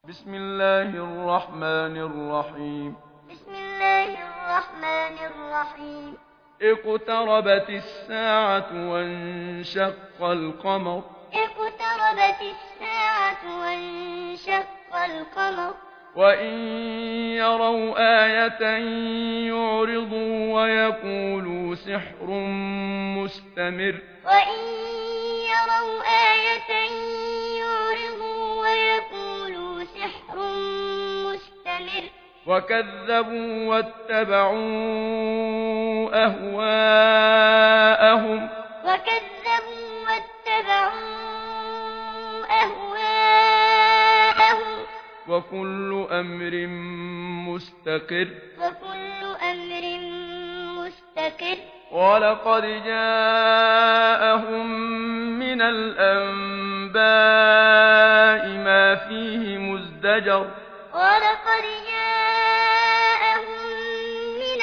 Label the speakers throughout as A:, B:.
A: بسم الله الرحمن الرحيم.
B: بسم الله الرحمن الرحيم.
A: اقتربت الساعة وانشق القمر.
B: اقتربت الساعة وانشق القمر.
A: وإن يروا آية يعرضوا ويقولوا سحر مستمر.
B: وإن يروا آية يعرضوا ويقولوا سحر مستمر.
A: وكذبوا واتبعوا أهواءهم.
B: وكذبوا واتبعوا أهواءهم.
A: وكل أمر مستقر.
B: وكل أمر مستقر.
A: ولقد جاءهم من الأنباء ما فيه مزدجر.
B: ولقد جاءهم من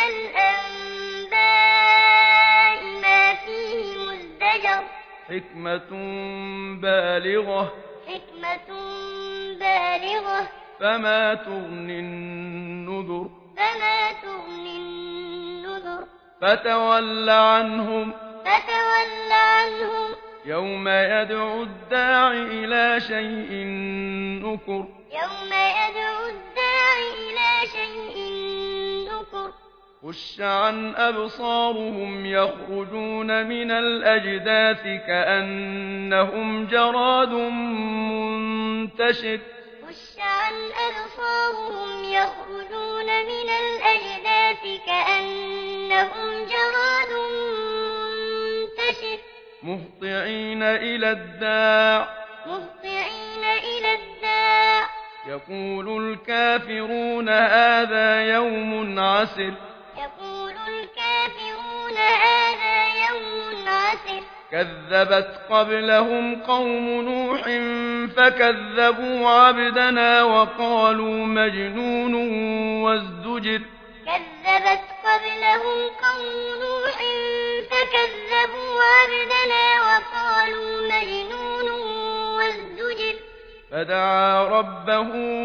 B: الأنباء ما فيه مزدجر.
A: حكمة بالغة.
B: حكمة بالغة.
A: فما تغني النذر.
B: فما تغني النذر.
A: فتول عنهم.
B: فتول عنهم.
A: يوم يدعو الداع إلى شيء نكر.
B: يوم يدعو الداع إلى شيء نكر.
A: خش عن أبصارهم يخرجون من الأجداث كأنهم جراد منتشر.
B: خش عن أبصارهم يخرجون من الأجداث كأنهم جراد منتشر.
A: مهطعين إلى الداع.
B: مهطعين إلى الداع.
A: يقول الكافرون هذا يوم عسر.
B: يقول الكافرون هذا يوم عسر.
A: كذبت قبلهم قوم نوح فكذبوا عبدنا وقالوا مجنون وازدجر.
B: كذبت قبلهم قوم نوح فكذبوا عبدنا وقالوا مجنون وازدجر.
A: فدعا ربه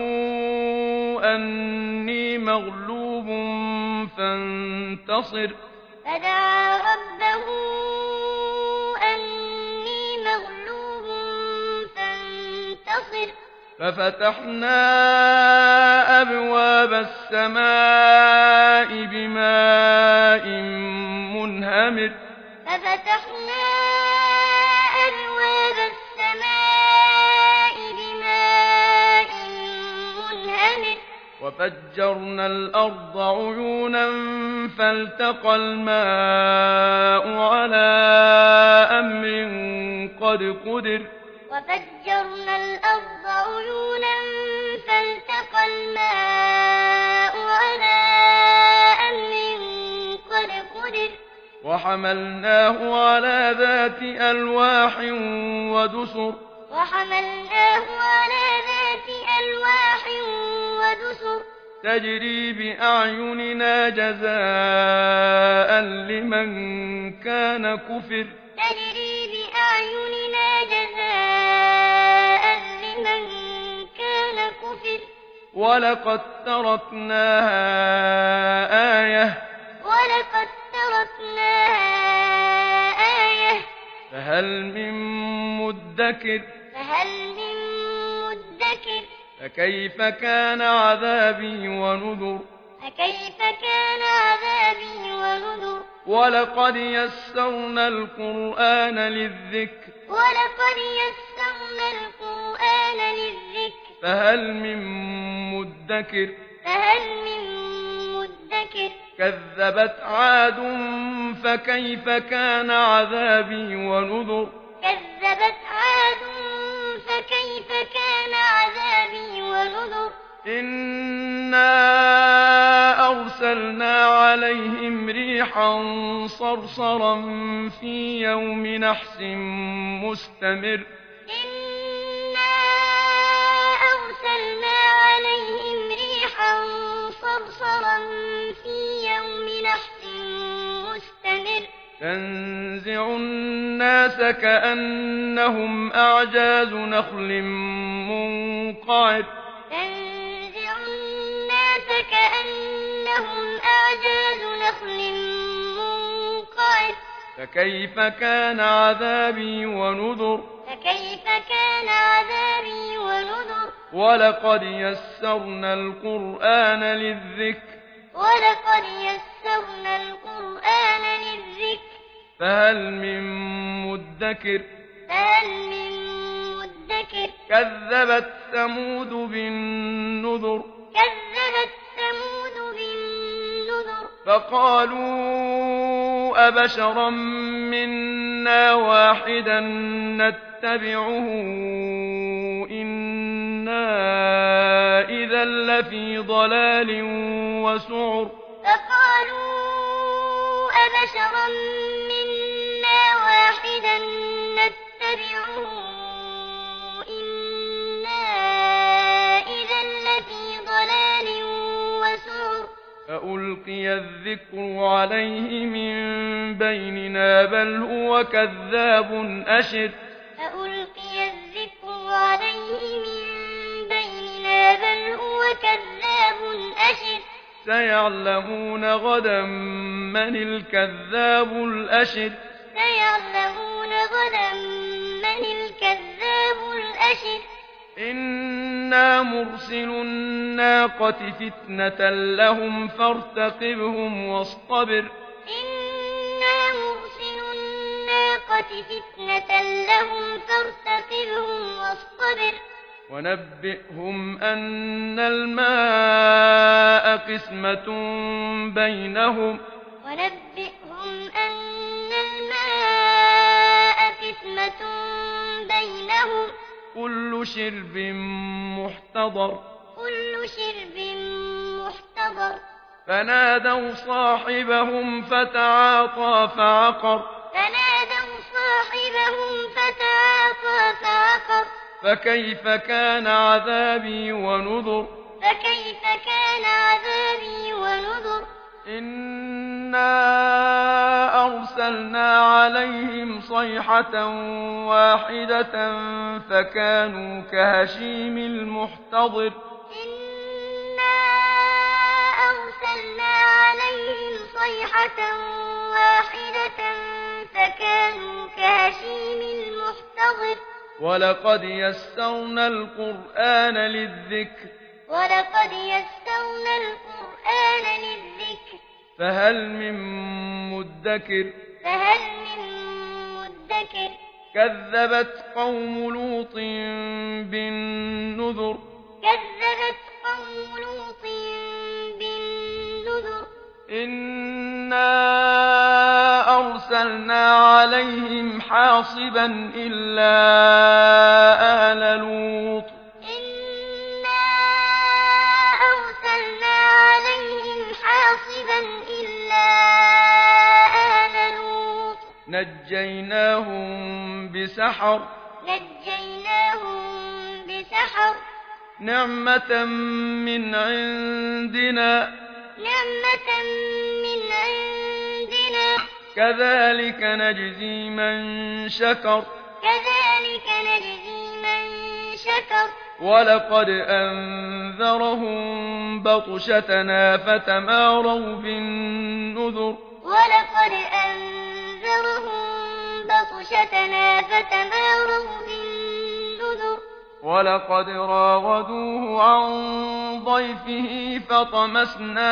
A: أني مغلوب فانتصر.
B: فدعا ربه أني مغلوب فانتصر.
A: ففتحنا أبواب السماء بماء منهمر.
B: ففتحنا أبواب السماء بماء منهمر.
A: وفجرنا الأرض عيونا فالتقى الماء على أمر قد قدر.
B: وفجرنا الأرض عيونا فالتقى الماء على أمر قد قدر.
A: وحملناه على ذات ألواح ودسر.
B: وحملناه على ذات ألواح ودسر.
A: تجري بأعيننا جزاء لمن كان كفر.
B: تجري بأعيننا جزاء لمن كان كفر.
A: ولقد تركناها آية.
B: ولقد تركناها آية.
A: فهل من مدكر.
B: فهل من مدكر.
A: فكيف كان عذابي ونذر.
B: فكيف كان عذابي ونذر.
A: ولقد يسرنا القرآن للذكر.
B: ولقد يسرنا القرآن للذكر.
A: فهل من مدكر.
B: فهل من مدكر.
A: كذبت عاد فكيف كان عذابي ونذر.
B: كذبت عاد فكيف كان عذابي ونذر.
A: إنا أرسلنا عليهم ريحا صرصرا في يوم نحس مستمر.
B: إنا أرسلنا عليهم ريحا صرصرا في يوم نحس مستمر.
A: تنزع الناس كأنهم أعجاز نخل منقعر.
B: تنزع الناس كأنهم أعجاز نخل منقعر
A: فكيف كان عذابي ونذر
B: فكيف كان عذابي ونذر
A: ولقد يسرنا القرآن للذكر
B: ولقد يسرنا القرآن للذكر
A: فهل من مدكر
B: فهل من مدكر
A: كذبت ثمود بالنذر
B: كذبت ثمود بالنذر
A: فقالوا أبشرا منا واحدا نتبعه إنا إذا لفي ضلال وسعر
B: فقالوا أبشرا منا واحدا نتبعه إنا إذا لفي ضلال وسعر
A: فألقي الذكر عليه من بيننا بل هو كذاب أشر
B: فألقي الذكر عليه من بيننا بل هو كذاب أشر
A: سيعلمون غدا من الكذاب الأشر
B: سيعلمون غدا من الكذاب الأشر
A: إنا مرسل الناقة فتنة لهم فارتقبهم واصطبر
B: إنا مرسل الناقة فتنة لهم فارتقبهم واصطبر
A: ونبئهم أن الماء قسمة بينهم
B: ونبئهم أن الماء قسمة بينهم
A: كل شرب محتضر
B: كل شرب محتضر
A: فنادوا صاحبهم فتعاطى فعقر
B: فنادوا صاحبهم فتعاطى فعقر
A: فكيف كان عذابي ونذر
B: فكيف كان عذابي ونذر
A: إنا أرسلنا عليهم صيحة واحدة فكانوا كهشيم المحتضر
B: إنا أرسلنا عليهم صيحة واحدة فكانوا كهشيم المحتضر
A: ولقد يسرنا القرآن للذكر
B: ولقد يسرنا القرآن للذكر
A: فهل من مدكر
B: فهل من مدكر
A: كذبت قوم لوط بالنذر
B: كذبت قوم لوط بالنذر
A: إنا أرسلنا عليهم حاصبا إلا آل لوط
B: إنا أرسلنا عليهم حاصبا إلا آل لوط
A: نجيناهم بسحر
B: نجيناهم بسحر
A: نعمة من عندنا
B: نعمة من عندنا
A: كذلك نجزي من شكر
B: كذلك نجزي من شكر
A: ولقد أنذرهم بطشتنا فتماروا بالنذر
B: ولقد أنذرهم بطشتنا فتماروا بالنذر
A: ولقد راودوه عن ضيفه فطمسنا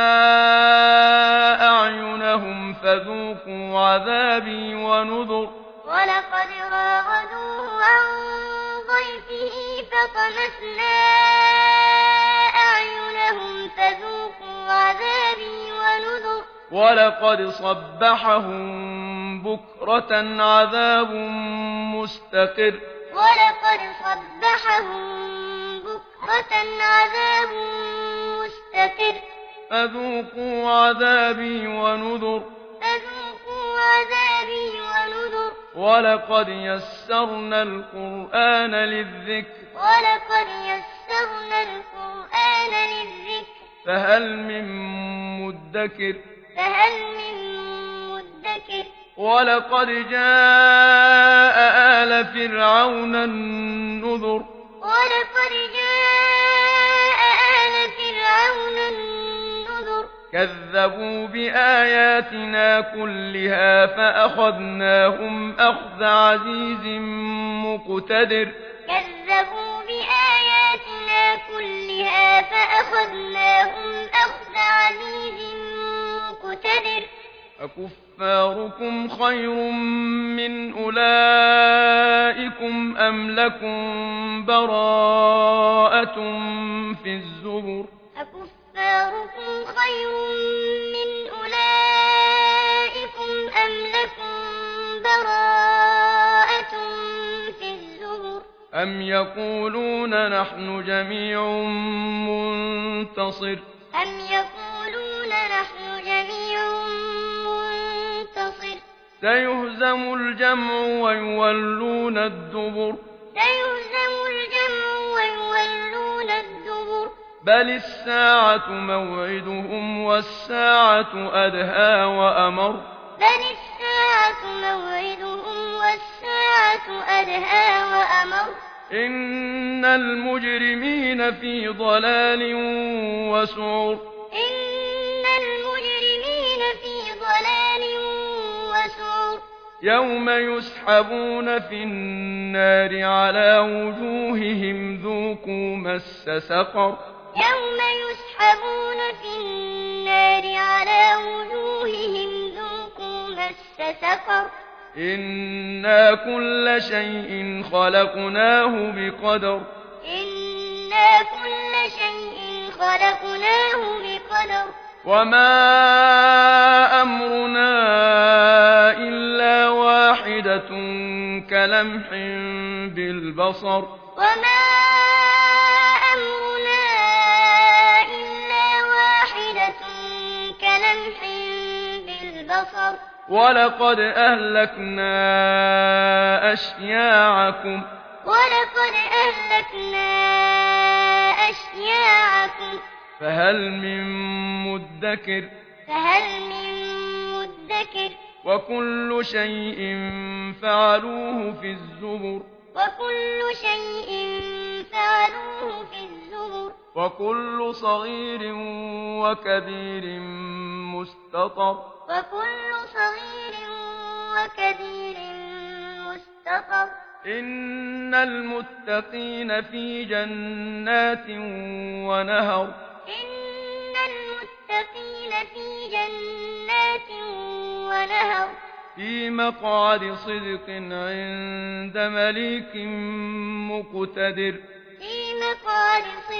A: أعينهم فذوقوا عذابي ونذر
B: ولقد راودوه عن ضيفه فطمسنا أعينهم فذوقوا عذابي ونذر
A: ولقد صبحهم بكرة عذاب مستقر
B: ولقد صبحهم بكرة عذاب مستقر
A: فذوقوا عذابي ونذر
B: فذوقوا عذابي ونذر
A: ولقد يسرنا القرآن للذكر
B: ولقد يسرنا القرآن للذكر
A: فهل من مدكر
B: فهل من مدكر
A: ولقد جاء آل فرعون النذر
B: ولقد جاء
A: كذبوا بآياتنا كلها فأخذناهم أخذ عزيز مقتدر
B: كذبوا بآياتنا كلها فأخذناهم أخذ عزيز مقتدر
A: أكفاركم خير من أولئكم أم لكم براءة في الزبر
B: أكفاركم خير من أولئكم أم لكم براءة في الزبر
A: أم يقولون نحن جميع منتصر
B: أم يقولون نحن جميع منتصر
A: سيهزم الجمع ويولون الدبر
B: سيهزم الجمع ويولون الدبر
A: بل الساعة موعدهم والساعة أدهى وأمر
B: بل الساعة موعدهم والساعة أدهى وأمر
A: إن المجرمين في ضلال وسعر
B: إن المجرمين في ضلال وسعر
A: يوم يسحبون في النار على وجوههم ذوقوا مس سقر
B: يوم يسحبون في النار على وجوههم ذوقوا مس سقر
A: إنا كل شيء خلقناه بقدر
B: إنا كل شيء خلقناه بقدر
A: وما أمرنا إلا واحدة كلمح بالبصر
B: وما أمرنا إلا واحدة كلمح بالبصر
A: ولقد أهلكنا أشياعكم
B: ولقد أهلكنا أشياعكم
A: فهل من مدكر
B: فهل من مدكر
A: وكل شيء فعلوه في الزبر
B: وكل شيء فعلوه في الزبر
A: وكل صغير وكبير مستطر
B: وكل صغير وكبير مستطر
A: إن المتقين في جنات ونهر
B: إن المتقين في جنات ونهر
A: في مقعد صدق عند مليك مقتدر
B: في مقعد صدق